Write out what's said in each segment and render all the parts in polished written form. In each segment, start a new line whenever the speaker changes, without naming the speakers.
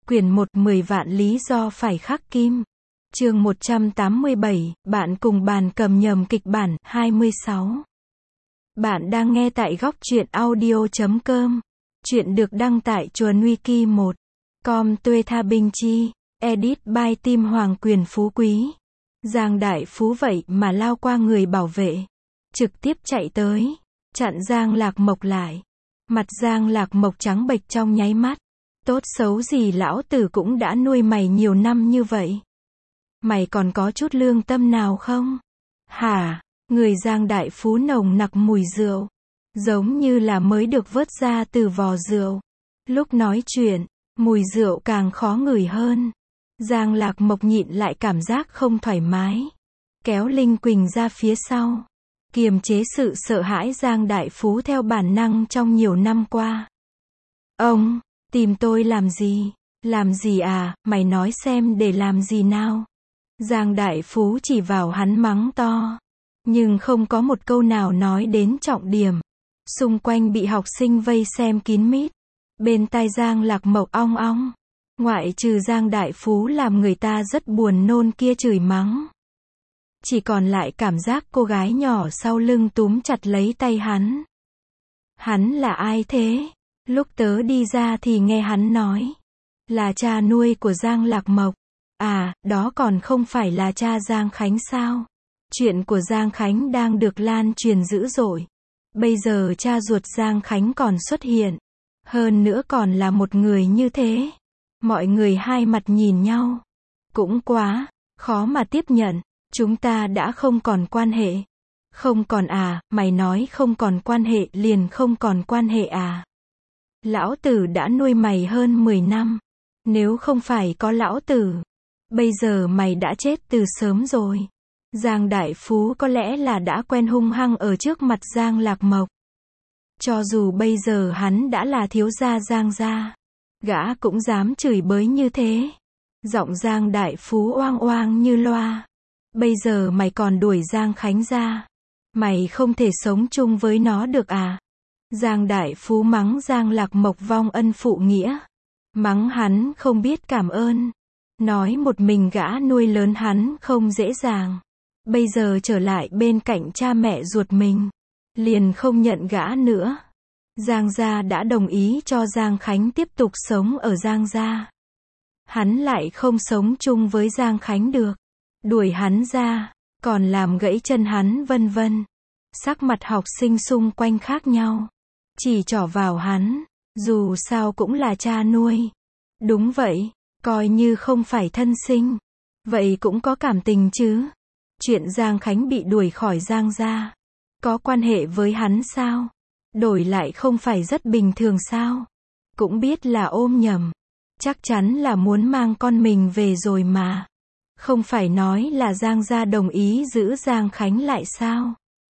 Quyển 1 10 vạn lý do phải khắc kim. Chương 187, bạn cùng bàn cầm nhầm kịch bản, 26. Bạn đang nghe tại góc truyện audio.com. Chuyện được đăng tại chuồn wiki 1. Com Tuê Tha Binh Chi. Edit by Tim Hoàng Quyền Phú Quý. Giang Đại Phú vậy mà lao qua người bảo vệ. Trực tiếp chạy tới. Chặn Giang Lạc Mộc lại. Mặt Giang Lạc Mộc trắng bệch trong nháy mắt. Tốt xấu gì lão tử cũng đã nuôi mày nhiều năm như vậy. Mày còn có chút lương tâm nào không? Hả? Người Giang Đại Phú nồng nặc mùi rượu. Giống như là mới được vớt ra từ vò rượu. Lúc nói chuyện, mùi rượu càng khó ngửi hơn. Giang Lạc Mộc nhịn lại cảm giác không thoải mái. Kéo Linh Quỳnh ra phía sau. Kiềm chế sự sợ hãi Giang Đại Phú theo bản năng trong nhiều năm qua. Ông, tìm tôi làm gì? Làm gì à, mày nói xem để làm gì nào? Giang Đại Phú chỉ vào hắn mắng to. Nhưng không có một câu nào nói đến trọng điểm. Xung quanh bị học sinh vây xem kín mít. Bên tai Giang Lạc Mộc ong ong. Ngoại trừ Giang Đại Phú làm người ta rất buồn nôn kia chửi mắng. Chỉ còn lại cảm giác cô gái nhỏ sau lưng túm chặt lấy tay hắn. Hắn là ai thế? Lúc tớ đi ra thì nghe hắn nói. Là cha nuôi của Giang Lạc Mộc. À, đó còn không phải là cha Giang Khánh sao? Chuyện của Giang Khánh đang được lan truyền dữ dội. Bây giờ cha ruột Giang Khánh còn xuất hiện. Hơn nữa còn là một người như thế. Mọi người hai mặt nhìn nhau. Cũng quá, khó mà tiếp nhận. Chúng ta đã không còn quan hệ. Không còn à, mày nói không còn quan hệ liền không còn quan hệ à? Lão tử đã nuôi mày hơn 10 năm. Nếu không phải có lão tử, bây giờ mày đã chết từ sớm rồi. Giang Đại Phú có lẽ là đã quen hung hăng ở trước mặt Giang Lạc Mộc. Cho dù bây giờ hắn đã là thiếu gia Giang gia, gã cũng dám chửi bới như thế. Giọng Giang Đại Phú oang oang như loa. Bây giờ mày còn đuổi Giang Khánh ra. Mày không thể sống chung với nó được à? Giang Đại Phú mắng Giang Lạc Mộc vong ân phụ nghĩa. Mắng hắn không biết cảm ơn. Nói một mình gã nuôi lớn hắn không dễ dàng. Bây giờ trở lại bên cạnh cha mẹ ruột mình. Liền không nhận gã nữa. Giang gia đã đồng ý cho Giang Khánh tiếp tục sống ở Giang gia. Hắn lại không sống chung với Giang Khánh được. Đuổi hắn ra, còn làm gãy chân hắn vân vân. Sắc mặt học sinh xung quanh khác nhau. Chỉ trỏ vào hắn, dù sao cũng là cha nuôi. Đúng vậy, coi như không phải thân sinh. Vậy cũng có cảm tình chứ. Chuyện Giang Khánh bị đuổi khỏi Giang gia. Có quan hệ với hắn sao? Đổi lại không phải rất bình thường sao? Cũng biết là ôm nhầm. Chắc chắn là muốn mang con mình về rồi mà. Không phải nói là Giang gia đồng ý giữ Giang Khánh lại sao?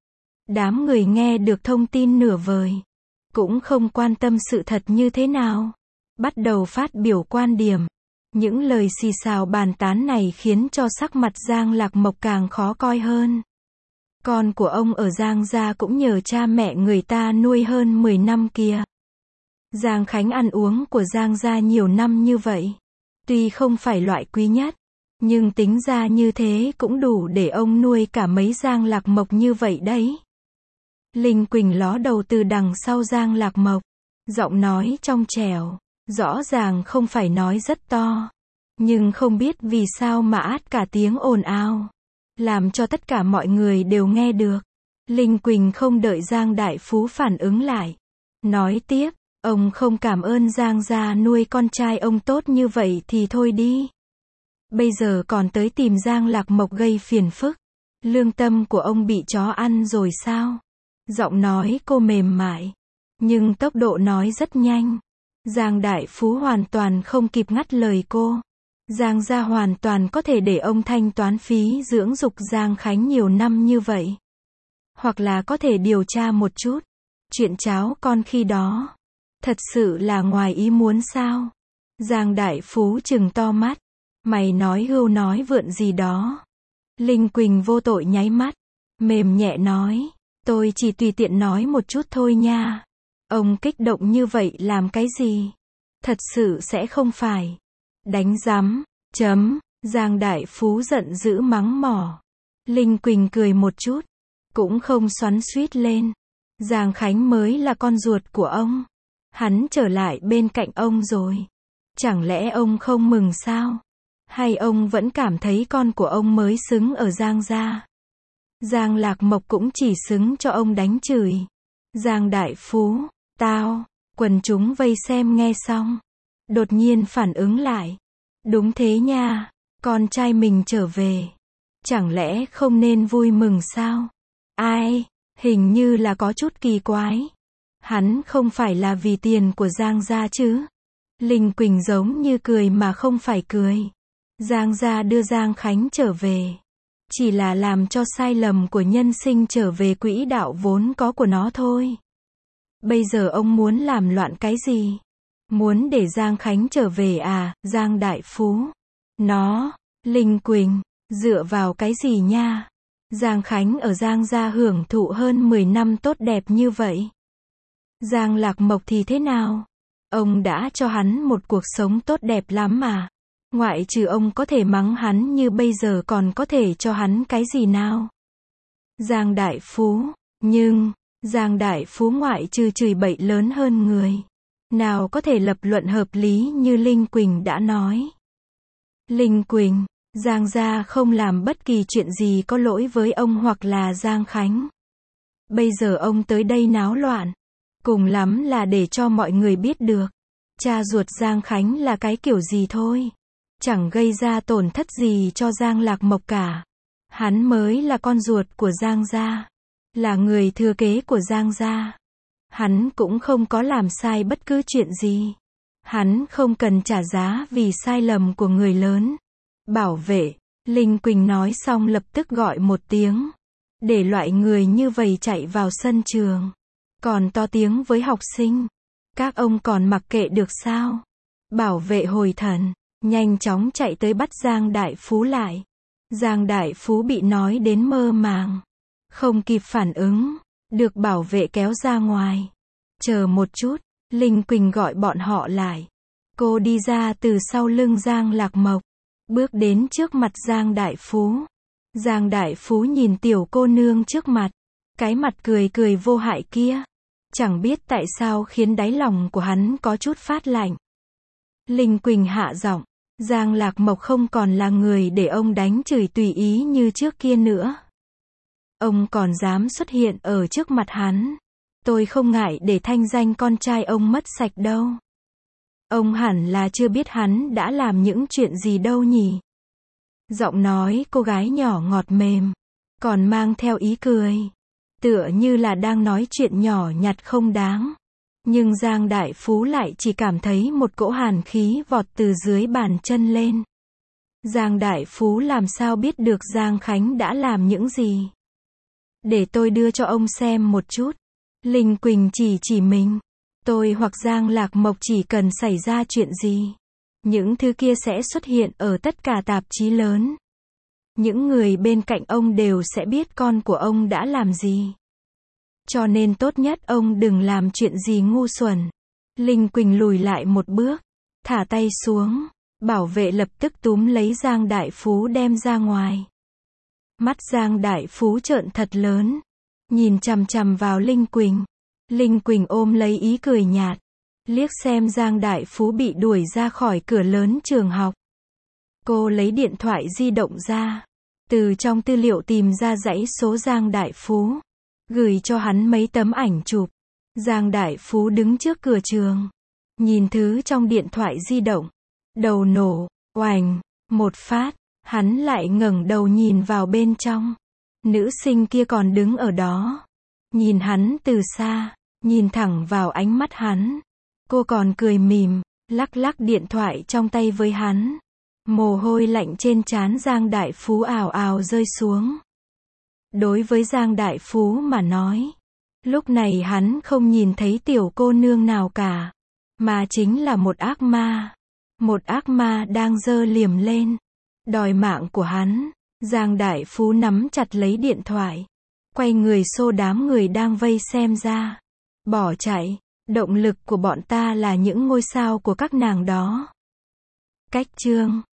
Đám người nghe được thông tin nửa vời. Cũng không quan tâm sự thật như thế nào. Bắt đầu phát biểu quan điểm. Những lời xì xào bàn tán này khiến cho sắc mặt Giang Lạc Mộc càng khó coi hơn. Con của ông ở Giang gia cũng nhờ cha mẹ người ta nuôi hơn 10 năm kìa. Giang Khánh ăn uống của Giang gia nhiều năm như vậy. Tuy không phải loại quý nhất, nhưng tính ra như thế cũng đủ để ông nuôi cả mấy Giang Lạc Mộc như vậy đấy. Linh Quỳnh ló đầu từ đằng sau Giang Lạc Mộc. Giọng nói trong trẻo. Rõ ràng không phải nói rất to. Nhưng không biết vì sao mà át cả tiếng ồn ào. Làm cho tất cả mọi người đều nghe được. Linh Quỳnh không đợi Giang Đại Phú phản ứng lại. Nói tiếp, ông không cảm ơn Giang gia nuôi con trai ông tốt như vậy thì thôi đi. Bây giờ còn tới tìm Giang Lạc Mộc gây phiền phức. Lương tâm của ông bị chó ăn rồi sao? Giọng nói cô mềm mại. Nhưng tốc độ nói rất nhanh. Giang Đại Phú hoàn toàn không kịp ngắt lời cô. Giang gia hoàn toàn có thể để ông thanh toán phí dưỡng dục Giang Khánh nhiều năm như vậy. Hoặc là có thể điều tra một chút. Chuyện cháu con khi đó. Thật sự là ngoài ý muốn sao? Giang Đại Phú trừng to mắt. Mày nói hưu nói vượn gì đó. Linh Quỳnh vô tội nháy mắt. Mềm nhẹ nói. Tôi chỉ tùy tiện nói một chút thôi nha. Ông kích động như vậy làm cái gì? Thật sự sẽ không phải. Đánh rắm, chấm, Giang Đại Phú giận dữ mắng mỏ. Linh Quỳnh cười một chút, cũng không xoắn xuýt lên. Giang Khánh mới là con ruột của ông. Hắn trở lại bên cạnh ông rồi. Chẳng lẽ ông không mừng sao? Hay ông vẫn cảm thấy con của ông mới xứng ở Giang gia? Giang Lạc Mộc cũng chỉ xứng cho ông đánh chửi. Giang Đại Phú, tao, quần chúng vây xem nghe xong. Đột nhiên phản ứng lại. Đúng thế nha, con trai mình trở về. Chẳng lẽ không nên vui mừng sao? Ai, hình như là có chút kỳ quái. Hắn không phải là vì tiền của Giang gia chứ? Linh Quỳnh giống như cười mà không phải cười. Giang gia đưa Giang Khánh trở về. Chỉ là làm cho sai lầm của nhân sinh trở về quỹ đạo vốn có của nó thôi. Bây giờ ông muốn làm loạn cái gì? Muốn để Giang Khánh trở về à, Giang Đại Phú? Linh Quỳnh, dựa vào cái gì nha? Giang Khánh ở Giang gia hưởng thụ hơn 10 năm tốt đẹp như vậy. Giang Lạc Mộc thì thế nào? Ông đã cho hắn một cuộc sống tốt đẹp lắm mà. Ngoại trừ ông có thể mắng hắn như bây giờ còn có thể cho hắn cái gì nào? Giang Đại Phú, nhưng, Giang Đại Phú ngoại trừ chửi bậy lớn hơn người. Nào có thể lập luận hợp lý như Linh Quỳnh đã nói. Linh Quỳnh, Giang gia không làm bất kỳ chuyện gì có lỗi với ông hoặc là Giang Khánh. Bây giờ ông tới đây náo loạn. Cùng lắm là để cho mọi người biết được. Cha ruột Giang Khánh là cái kiểu gì thôi. Chẳng gây ra tổn thất gì cho Giang Lạc Mộc cả. Hắn mới là con ruột của Giang gia. Là người thừa kế của Giang gia. Hắn cũng không có làm sai bất cứ chuyện gì. Hắn không cần trả giá vì sai lầm của người lớn. Bảo vệ, Linh Quỳnh nói xong lập tức gọi một tiếng. Để loại người như vậy chạy vào sân trường. Còn to tiếng với học sinh. Các ông còn mặc kệ được sao? Bảo vệ hồi thần, nhanh chóng chạy tới bắt Giang Đại Phú lại. Giang Đại Phú bị nói đến mơ màng. Không kịp phản ứng, được bảo vệ kéo ra ngoài. Chờ một chút, Linh Quỳnh gọi bọn họ lại. Cô đi ra từ sau lưng Giang Lạc Mộc. Bước đến trước mặt Giang Đại Phú. Giang Đại Phú nhìn tiểu cô nương trước mặt. Cái mặt cười cười vô hại kia. Chẳng biết tại sao khiến đáy lòng của hắn có chút phát lạnh. Linh Quỳnh hạ giọng. Giang Lạc Mộc không còn là người để ông đánh chửi tùy ý như trước kia nữa. Ông còn dám xuất hiện ở trước mặt hắn. Tôi không ngại để thanh danh con trai ông mất sạch đâu. Ông hẳn là chưa biết hắn đã làm những chuyện gì đâu nhỉ. Giọng nói cô gái nhỏ ngọt mềm. Còn mang theo ý cười. Tựa như là đang nói chuyện nhỏ nhặt không đáng. Nhưng Giang Đại Phú lại chỉ cảm thấy một cỗ hàn khí vọt từ dưới bàn chân lên. Giang Đại Phú làm sao biết được Giang Khánh đã làm những gì? Để tôi đưa cho ông xem một chút. Linh Quỳnh chỉ mình. Tôi hoặc Giang Lạc Mộc chỉ cần xảy ra chuyện gì. Những thứ kia sẽ xuất hiện ở tất cả tạp chí lớn. Những người bên cạnh ông đều sẽ biết con của ông đã làm gì. Cho nên tốt nhất ông đừng làm chuyện gì ngu xuẩn. Linh Quỳnh lùi lại một bước. Thả tay xuống. Bảo vệ lập tức túm lấy Giang Đại Phú đem ra ngoài. Mắt Giang Đại Phú trợn thật lớn. Nhìn chằm chằm vào Linh Quỳnh. Linh Quỳnh ôm lấy ý cười nhạt. Liếc xem Giang Đại Phú bị đuổi ra khỏi cửa lớn trường học. Cô lấy điện thoại di động ra. Từ trong tư liệu tìm ra dãy số Giang Đại Phú. Gửi cho hắn mấy tấm ảnh chụp. Giang Đại Phú đứng trước cửa trường. Nhìn thứ trong điện thoại di động. Đầu nổ, oành, một phát. Hắn lại ngẩng đầu nhìn vào bên trong. Nữ sinh kia còn đứng ở đó. Nhìn hắn từ xa. Nhìn thẳng vào ánh mắt hắn. Cô còn cười mỉm. Lắc lắc điện thoại trong tay với hắn. Mồ hôi lạnh trên trán Giang Đại Phú ào ào rơi xuống. Đối với Giang Đại Phú mà nói. Lúc này hắn không nhìn thấy tiểu cô nương nào cả. Mà chính là một ác ma. Một ác ma đang giơ liềm lên. Đòi mạng của hắn. Giang Đại Phú nắm chặt lấy điện thoại. Quay người xô đám người đang vây xem ra. Bỏ chạy. Động lực của bọn ta là những ngôi sao của các nàng đó. Cách chương